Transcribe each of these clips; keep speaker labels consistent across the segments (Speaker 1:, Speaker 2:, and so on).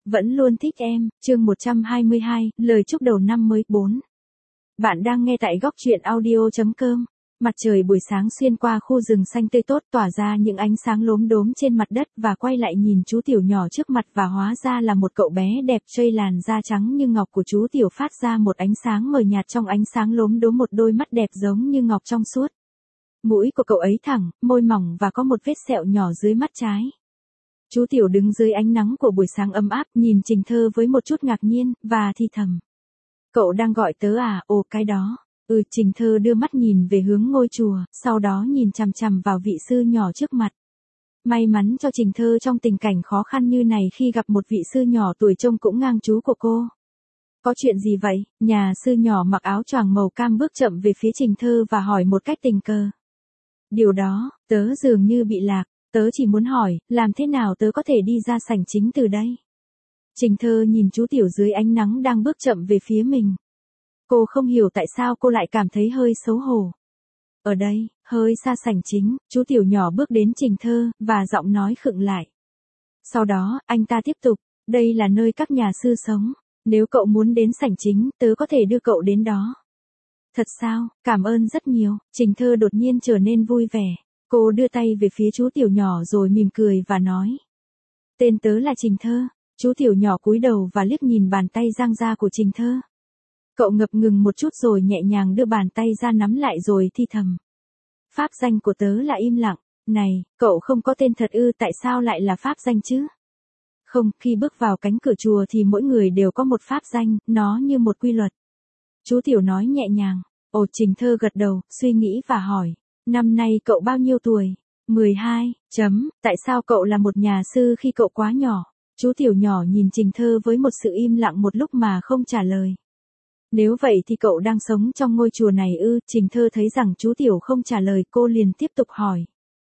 Speaker 1: Vẫn luôn thích em, chương 122, lời chúc đầu năm mới 4. Bạn đang nghe tại góc truyện audio.com. Mặt trời buổi sáng xuyên qua khu rừng xanh tươi tốt tỏa ra những ánh sáng lốm đốm trên mặt đất và quay lại nhìn chú Tiểu nhỏ trước mặt và hóa ra là một cậu bé đẹp trai làn da trắng như ngọc của chú Tiểu phát ra một ánh sáng mờ nhạt trong ánh sáng lốm đốm một đôi mắt đẹp giống như ngọc trong suốt. Mũi của cậu ấy thẳng, môi mỏng và có một vết sẹo nhỏ dưới mắt trái. Chú Tiểu đứng dưới ánh nắng của buổi sáng ấm áp nhìn Trình Thơ với một chút ngạc nhiên, và thì thầm. Cậu đang gọi tớ à, ồ cái đó. Trình Thơ đưa mắt nhìn về hướng ngôi chùa, sau đó nhìn chằm chằm vào vị sư nhỏ trước mặt. May mắn cho Trình Thơ trong tình cảnh khó khăn như này khi gặp một vị sư nhỏ tuổi trông cũng ngang chú của cô. Có chuyện gì vậy? Nhà sư nhỏ mặc áo choàng màu cam bước chậm về phía Trình Thơ và hỏi một cách tình cờ. Điều đó, tớ dường như bị lạc. Tớ chỉ muốn hỏi, làm thế nào tớ có thể đi ra sảnh chính từ đây? Trình Thơ nhìn chú Tiểu dưới ánh nắng đang bước chậm về phía mình. Cô không hiểu tại sao cô lại cảm thấy hơi xấu hổ. Ở đây, hơi xa sảnh chính, chú Tiểu nhỏ bước đến Trình Thơ, và giọng nói khựng lại. Sau đó, anh ta tiếp tục, đây là nơi các nhà sư sống. Nếu cậu muốn đến sảnh chính, tớ có thể đưa cậu đến đó. Thật sao, cảm ơn rất nhiều. Trình Thơ đột nhiên trở nên vui vẻ. Cô đưa tay về phía chú Tiểu nhỏ rồi mỉm cười và nói. Tên tớ là Trình Thơ. Chú Tiểu nhỏ cúi đầu và liếc nhìn bàn tay dang ra của Trình Thơ. Cậu ngập ngừng một chút rồi nhẹ nhàng đưa bàn tay ra nắm lại rồi thi thầm. Pháp danh của tớ là Im Lặng. Này, cậu không có tên thật ư, tại sao lại là pháp danh chứ? Không, khi bước vào cánh cửa chùa thì mỗi người đều có một pháp danh, nó như một quy luật. Chú Tiểu nói nhẹ nhàng. Ồ, Trình Thơ gật đầu, suy nghĩ và hỏi. Năm nay cậu bao nhiêu tuổi? 12, tại sao cậu là một nhà sư khi cậu quá nhỏ? Chú Tiểu nhỏ nhìn Trình Thơ với một sự im lặng một lúc mà không trả lời. Nếu vậy thì cậu đang sống trong ngôi chùa này ư? Trình Thơ thấy rằng chú Tiểu không trả lời, cô liền tiếp tục hỏi.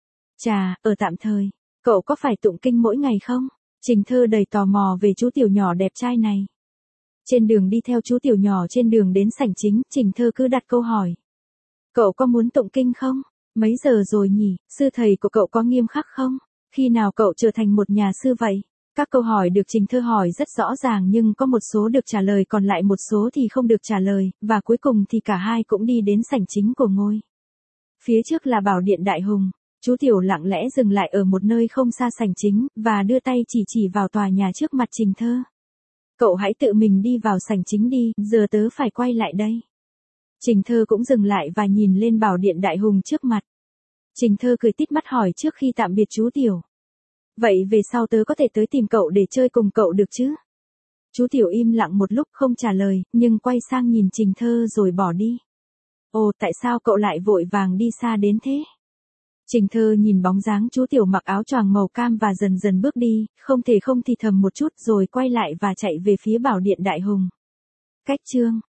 Speaker 1: Chà, ở tạm thời, cậu có phải tụng kinh mỗi ngày không? Trình Thơ đầy tò mò về chú Tiểu nhỏ đẹp trai này. Trên đường đi theo chú Tiểu nhỏ trên đường đến sảnh chính, Trình Thơ cứ đặt câu hỏi. Cậu có muốn tụng kinh không? Mấy giờ rồi nhỉ? Sư thầy của cậu có nghiêm khắc không? Khi nào cậu trở thành một nhà sư vậy? Các câu hỏi được Trình Thơ hỏi rất rõ ràng nhưng có một số được trả lời còn lại một số thì không được trả lời, và cuối cùng thì cả hai cũng đi đến sảnh chính của ngôi. Phía trước là Bảo Điện Đại Hùng. Chú Tiểu lặng lẽ dừng lại ở một nơi không xa sảnh chính, và đưa tay chỉ vào tòa nhà trước mặt Trình Thơ. Cậu hãy tự mình đi vào sảnh chính đi, giờ tớ phải quay lại đây. Trình Thơ cũng dừng lại và nhìn lên Bảo Điện Đại Hùng trước mặt. Trình Thơ cười tít mắt hỏi trước khi tạm biệt chú Tiểu. Vậy về sau tớ có thể tới tìm cậu để chơi cùng cậu được chứ? Chú Tiểu im lặng một lúc không trả lời, nhưng quay sang nhìn Trình Thơ rồi bỏ đi. Ồ, tại sao cậu lại vội vàng đi xa đến thế? Trình Thơ nhìn bóng dáng chú Tiểu mặc áo choàng màu cam và dần dần bước đi, không thể không thì thầm một chút rồi quay lại và chạy về phía Bảo Điện Đại Hùng. Cách chương